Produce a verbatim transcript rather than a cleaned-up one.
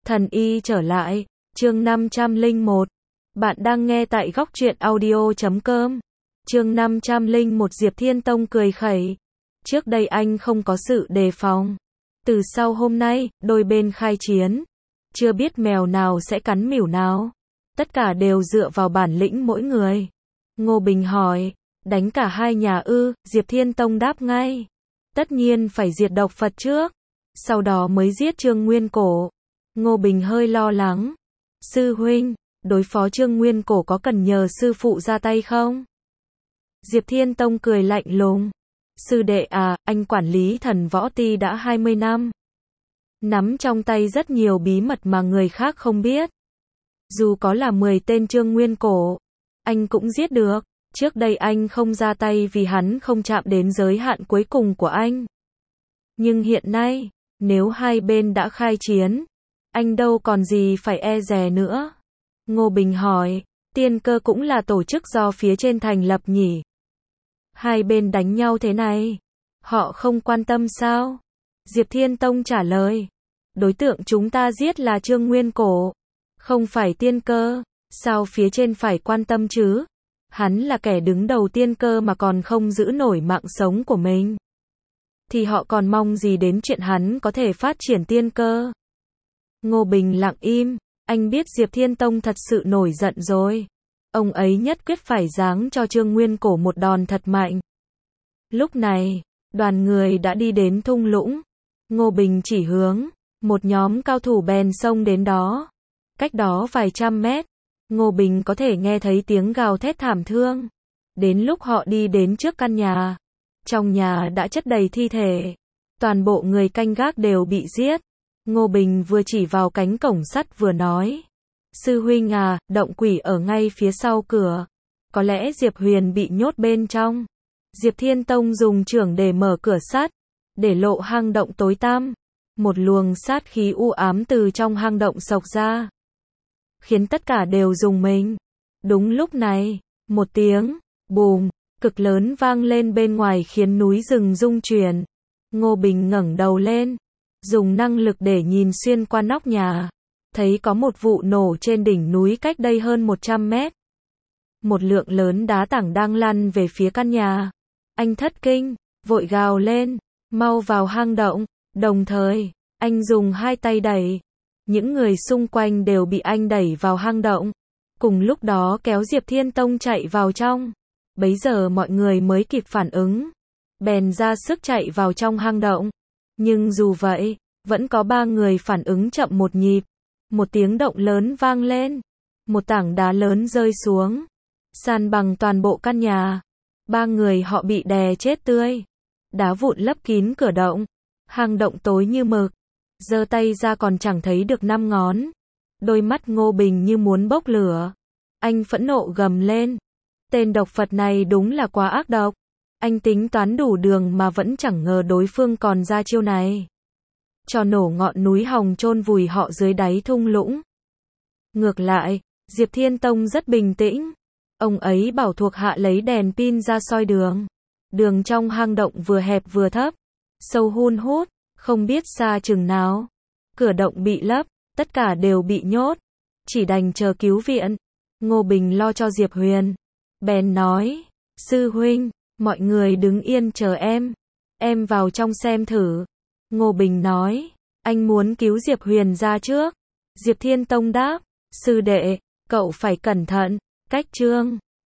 Thần y trở lại, chương năm trăm lẻ một. Bạn đang nghe tại góc truyện audio chấm com. Chương năm trăm lẻ một Diệp Thiên Tông cười khẩy. Trước đây anh không có sự đề phòng. Từ sau hôm nay, đôi bên khai chiến. Chưa biết mèo nào sẽ cắn mỉu nào. Tất cả đều dựa vào bản lĩnh mỗi người. Ngô Bình hỏi, đánh cả hai nhà ư? Diệp Thiên Tông đáp ngay. Tất nhiên phải diệt độc Phật trước. Sau đó mới giết Trương Nguyên Cổ. Ngô Bình hơi lo lắng. Sư huynh, đối phó Trương Nguyên Cổ có cần nhờ sư phụ ra tay không? Diệp Thiên Tông cười lạnh lùng. Sư đệ à, anh quản lý Thần Võ Ti đã hai mươi năm. Nắm trong tay rất nhiều bí mật mà người khác không biết. Dù có là mười tên Trương Nguyên Cổ, anh cũng giết được. Trước đây anh không ra tay vì hắn không chạm đến giới hạn cuối cùng của anh. Nhưng hiện nay, nếu hai bên đã khai chiến, anh đâu còn gì phải e dè nữa. Ngô Bình hỏi, Tiên Cơ cũng là tổ chức do phía trên thành lập nhỉ? Hai bên đánh nhau thế này, họ không quan tâm sao? Diệp Thiên Tông trả lời, đối tượng chúng ta giết là Trương Nguyên Cổ, không phải Tiên Cơ, sao phía trên phải quan tâm chứ? Hắn là kẻ đứng đầu Tiên Cơ mà còn không giữ nổi mạng sống của mình. Thì họ còn mong gì đến chuyện hắn có thể phát triển Tiên Cơ? Ngô Bình lặng im, anh biết Diệp Thiên Tông thật sự nổi giận rồi. Ông ấy nhất quyết phải giáng cho Trương Nguyên Cổ một đòn thật mạnh. Lúc này, đoàn người đã đi đến thung lũng. Ngô Bình chỉ hướng, một nhóm cao thủ bèn xông đến đó. Cách đó vài trăm mét, Ngô Bình có thể nghe thấy tiếng gào thét thảm thương. Đến lúc họ đi đến trước căn nhà, trong nhà đã chất đầy thi thể. Toàn bộ người canh gác đều bị giết. Ngô Bình vừa chỉ vào cánh cổng sắt vừa nói. Sư huynh à, động quỷ ở ngay phía sau cửa. Có lẽ Diệp Huyền bị nhốt bên trong. Diệp Thiên Tông dùng chưởng để mở cửa sắt, để lộ hang động tối tăm. Một luồng sát khí u ám từ trong hang động xộc ra, khiến tất cả đều rùng mình. Đúng lúc này, một tiếng bùm cực lớn vang lên bên ngoài khiến núi rừng rung chuyển. Ngô Bình ngẩng đầu lên, dùng năng lực để nhìn xuyên qua nóc nhà, thấy có một vụ nổ trên đỉnh núi cách đây hơn một trăm mét. Một lượng lớn đá tảng đang lăn về phía căn nhà. Anh thất kinh, vội gào lên, mau vào hang động. Đồng thời, anh dùng hai tay đẩy. Những người xung quanh đều bị anh đẩy vào hang động. Cùng lúc đó kéo Diệp Thiên Tông chạy vào trong. Bấy giờ mọi người mới kịp phản ứng, bèn ra sức chạy vào trong hang động. Nhưng dù vậy, vẫn có ba người phản ứng chậm một nhịp. Một tiếng động lớn vang lên. Một tảng đá lớn rơi xuống, san bằng toàn bộ căn nhà. Ba người họ bị đè chết tươi. Đá vụn lấp kín cửa động. Hang động tối như mực. Giơ tay ra còn chẳng thấy được năm ngón. Đôi mắt Ngô Bình như muốn bốc lửa. Anh phẫn nộ gầm lên. Tên độc Phật này đúng là quá ác độc. Anh tính toán đủ đường mà vẫn chẳng ngờ đối phương còn ra chiêu này. Cho nổ ngọn núi hòng chôn vùi họ dưới đáy thung lũng. Ngược lại, Diệp Thiên Tông rất bình tĩnh. Ông ấy bảo thuộc hạ lấy đèn pin ra soi đường. Đường trong hang động vừa hẹp vừa thấp, sâu hun hút, không biết xa chừng nào. Cửa động bị lấp, tất cả đều bị nhốt, chỉ đành chờ cứu viện. Ngô Bình lo cho Diệp Huyền, bèn nói, sư huynh, mọi người đứng yên chờ em, em vào trong xem thử. Ngô Bình nói, anh muốn cứu Diệp Huyền ra trước. Diệp Thiên Tông đáp, sư đệ, cậu phải cẩn thận, cách Trương